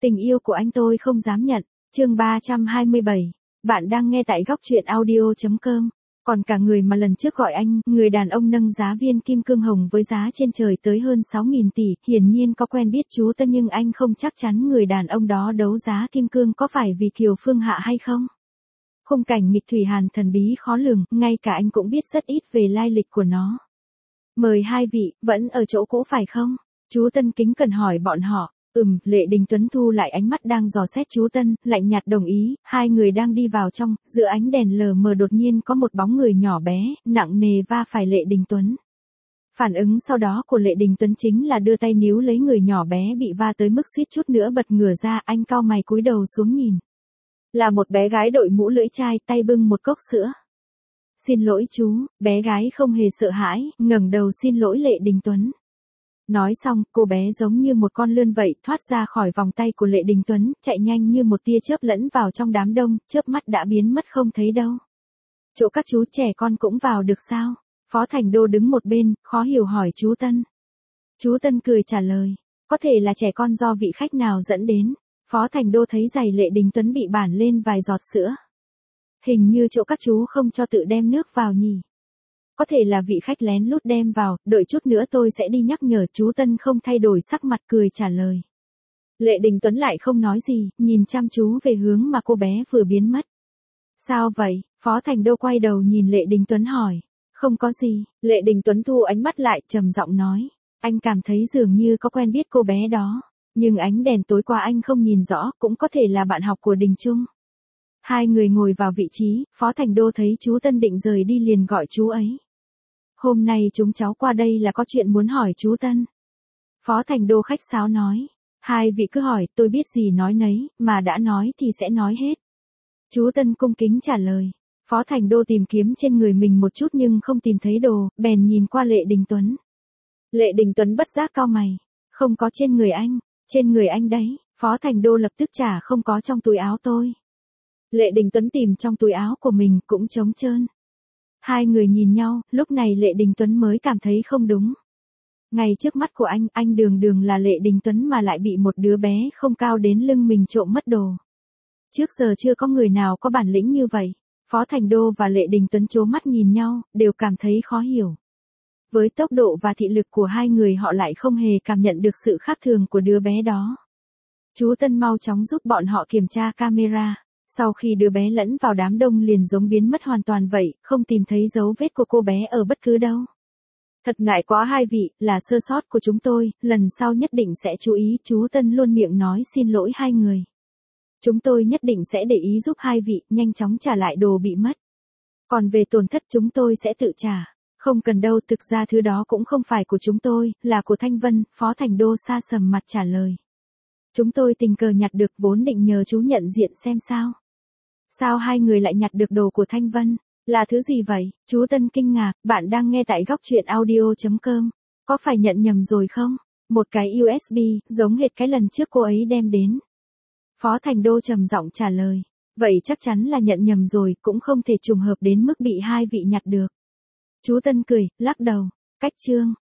Tình yêu của anh tôi không dám nhận. Chương 327. Bạn đang nghe tại góc truyện audio.com. Còn cả người mà lần trước gọi anh, người đàn ông nâng giá viên kim cương hồng với giá trên trời tới hơn 6.000 tỷ, hiển nhiên có quen biết chú Tân, nhưng anh không chắc chắn người đàn ông đó đấu giá kim cương có phải vì Kiều Phương Hạ hay không. Khung cảnh nghịch thủy hàn thần bí khó lường, ngay cả anh cũng biết rất ít về lai lịch của nó. Mời hai vị, vẫn ở chỗ cũ phải không? Chú Tân kính cẩn hỏi bọn họ. Lệ Đình Tuấn thu lại ánh mắt đang dò xét chú Tân, lạnh nhạt đồng ý. Hai người đang đi vào trong, giữa ánh đèn lờ mờ đột nhiên có một bóng người nhỏ bé, nặng nề va phải Lệ Đình Tuấn. Phản ứng sau đó của Lệ Đình Tuấn chính là đưa tay níu lấy người nhỏ bé bị va tới mức suýt chút nữa bật ngửa ra. Anh cau mày cúi đầu xuống nhìn. Là một bé gái đội mũ lưỡi chai, tay bưng một cốc sữa. Xin lỗi chú, bé gái không hề sợ hãi, ngẩng đầu xin lỗi Lệ Đình Tuấn. Nói xong, cô bé giống như một con lươn vậy, thoát ra khỏi vòng tay của Lệ Đình Tuấn, chạy nhanh như một tia chớp lẫn vào trong đám đông, chớp mắt đã biến mất không thấy đâu. Chỗ các chú trẻ con cũng vào được sao? Phó Thành Đô đứng một bên, khó hiểu hỏi chú Tân. Chú Tân cười trả lời, có thể là trẻ con do vị khách nào dẫn đến. Phó Thành Đô thấy giày Lệ Đình Tuấn bị bản lên vài giọt sữa. Hình như chỗ các chú không cho tự đem nước vào nhỉ. Có thể là vị khách lén lút đem vào, đợi chút nữa tôi sẽ đi nhắc nhở. Chú Tân không thay đổi sắc mặt, cười trả lời. Lệ Đình Tuấn lại không nói gì, nhìn chăm chú về hướng mà cô bé vừa biến mất. Sao vậy? Phó Thành Đô quay đầu nhìn Lệ Đình Tuấn hỏi. Không có gì. Lệ Đình Tuấn thu ánh mắt lại, trầm giọng nói. Anh cảm thấy dường như có quen biết cô bé đó. Nhưng ánh đèn tối qua anh không nhìn rõ, cũng có thể là bạn học của Đình Trung. Hai người ngồi vào vị trí, Phó Thành Đô thấy chú Tân định rời đi liền gọi chú ấy. Hôm nay chúng cháu qua đây là có chuyện muốn hỏi chú Tân. Phó Thành Đô khách sáo nói. Hai vị cứ hỏi, tôi biết gì nói nấy, mà đã nói thì sẽ nói hết. Chú Tân cung kính trả lời. Phó Thành Đô tìm kiếm trên người mình một chút nhưng không tìm thấy đồ, bèn nhìn qua Lệ Đình Tuấn. Lệ Đình Tuấn bất giác cau mày. Không có trên người anh. Trên người anh đấy. Phó Thành Đô lập tức trả, không có trong túi áo tôi. Lệ Đình Tuấn tìm trong túi áo của mình, cũng trống trơn. Hai người nhìn nhau, lúc này Lệ Đình Tuấn mới cảm thấy không đúng. Ngay trước mắt của anh đường đường là Lệ Đình Tuấn mà lại bị một đứa bé không cao đến lưng mình trộm mất đồ. Trước giờ chưa có người nào có bản lĩnh như vậy. Phó Thành Đô và Lệ Đình Tuấn trố mắt nhìn nhau, đều cảm thấy khó hiểu. Với tốc độ và thị lực của hai người họ lại không hề cảm nhận được sự khác thường của đứa bé đó. Chú Tân mau chóng giúp bọn họ kiểm tra camera. Sau khi đứa bé lẫn vào đám đông liền giống biến mất hoàn toàn vậy, không tìm thấy dấu vết của cô bé ở bất cứ đâu. Thật ngại quá hai vị, là sơ sót của chúng tôi, lần sau nhất định sẽ chú ý. Chú Tân luôn miệng nói xin lỗi hai người. Chúng tôi nhất định sẽ để ý giúp hai vị, nhanh chóng trả lại đồ bị mất. Còn về tổn thất chúng tôi sẽ tự trả. Không cần đâu, thực ra thứ đó cũng không phải của chúng tôi, là của Thanh Vân. Phó Thành Đô sa sầm mặt trả lời. Chúng tôi tình cờ nhặt được, vốn định nhờ chú nhận diện xem sao. Sao hai người lại nhặt được đồ của Thanh Vân? Là thứ gì vậy? Chú Tân kinh ngạc. Bạn đang nghe tại góc truyện audio.com. Có phải nhận nhầm rồi không? Một cái USB, giống hệt cái lần trước cô ấy đem đến. Phó Thành Đô trầm giọng trả lời. Vậy chắc chắn là nhận nhầm rồi, cũng không thể trùng hợp đến mức bị hai vị nhặt được. Chú Tân cười, lắc đầu. Cách chương.